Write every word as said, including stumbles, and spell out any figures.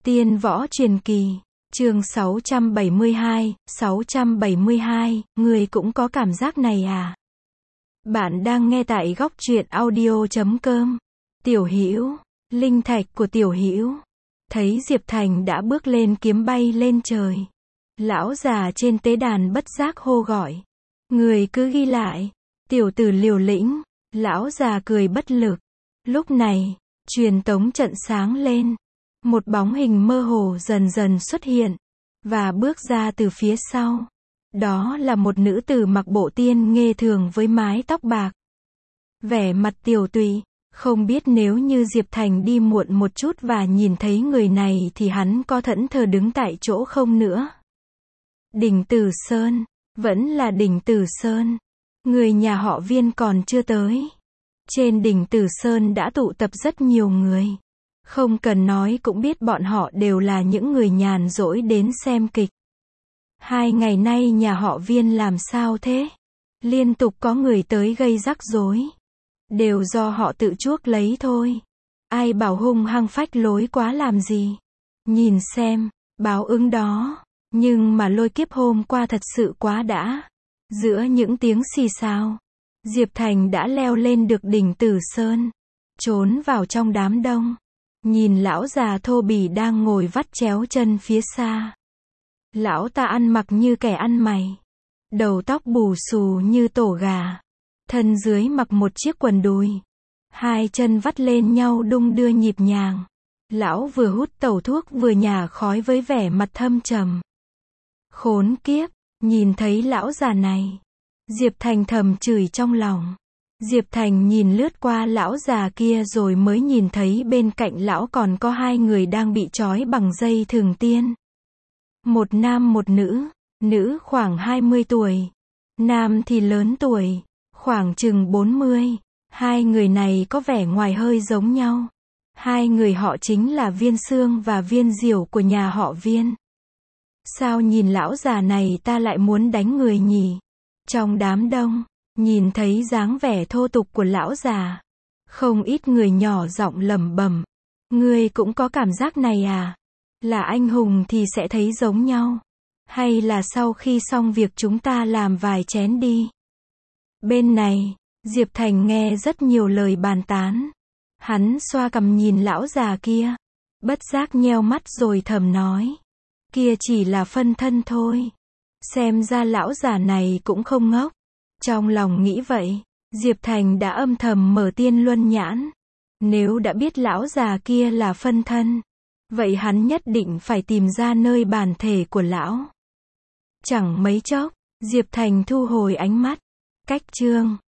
Tiên võ truyền kỳ, chương sáu trăm bảy mươi hai, sáu trăm bảy mươi hai, người cũng có cảm giác này à? Bạn đang nghe tại góc truyện audio chấm com. Tiểu Hữu, linh thạch của Tiểu Hữu. Thấy Diệp Thành đã bước lên kiếm bay lên trời. Lão già trên tế đàn bất giác hô gọi. Người cứ ghi lại. Tiểu tử liều lĩnh. Lão già cười bất lực. Lúc này, truyền tống trận sáng lên. Một bóng hình mơ hồ dần dần xuất hiện. Và bước ra từ phía sau. Đó là một nữ tử mặc bộ tiên nghê thường với mái tóc bạc. Vẻ mặt tiều tụy. Không biết nếu như Diệp Thành đi muộn một chút và nhìn thấy người này thì hắn có thẫn thờ đứng tại chỗ không nữa. Đỉnh Tử Sơn. Vẫn là Đỉnh Tử Sơn. Người nhà họ Viên còn chưa tới. Trên Đỉnh Tử Sơn đã tụ tập rất nhiều người. Không cần nói cũng biết bọn họ đều là những người nhàn rỗi đến xem kịch. Hai ngày nay nhà họ Viên làm sao thế? Liên tục có người tới gây rắc rối. Đều do họ tự chuốc lấy thôi. Ai bảo hung hăng phách lối quá làm gì? Nhìn xem, báo ứng đó. Nhưng mà lôi kiếp hôm qua thật sự quá đã. Giữa những tiếng xì xào, Diệp Thành đã leo lên được Đỉnh Tử Sơn. Trốn vào trong đám đông. Nhìn lão già thô bỉ đang ngồi vắt chéo chân phía xa. Lão ta ăn mặc như kẻ ăn mày. Đầu tóc bù xù như tổ gà. Thân dưới mặc một chiếc quần đùi. Hai chân vắt lên nhau đung đưa nhịp nhàng. Lão vừa hút tẩu thuốc vừa nhả khói với vẻ mặt thâm trầm. Khốn kiếp, nhìn thấy lão già này. Diệp Thành thầm chửi trong lòng. Diệp Thành nhìn lướt qua lão già kia rồi mới nhìn thấy bên cạnh lão còn có hai người đang bị trói bằng dây thừng tiên. Một nam một nữ, nữ khoảng hai mươi tuổi. Nam thì lớn tuổi, khoảng chừng bốn mươi. Hai người này có vẻ ngoài hơi giống nhau. Hai người họ chính là Viên Xương và Viên Diểu của nhà họ Viên. Sao nhìn lão già này ta lại muốn đánh người nhỉ? Trong đám đông, nhìn thấy dáng vẻ thô tục của lão già. Không ít người nhỏ giọng lẩm bẩm. Ngươi cũng có cảm giác này à? Là anh hùng thì sẽ thấy giống nhau. Hay là sau khi xong việc chúng ta làm vài chén đi? Bên này, Diệp Thành nghe rất nhiều lời bàn tán. Hắn xoa cằm nhìn lão già kia. Bất giác nheo mắt rồi thầm nói. Kia chỉ là phân thân thôi. Xem ra lão già này cũng không ngốc. Trong lòng nghĩ vậy, Diệp Thành đã âm thầm mở tiên luân nhãn. Nếu đã biết lão già kia là phân thân, vậy hắn nhất định phải tìm ra nơi bản thể của lão. Chẳng mấy chốc, Diệp Thành thu hồi ánh mắt. Cách chương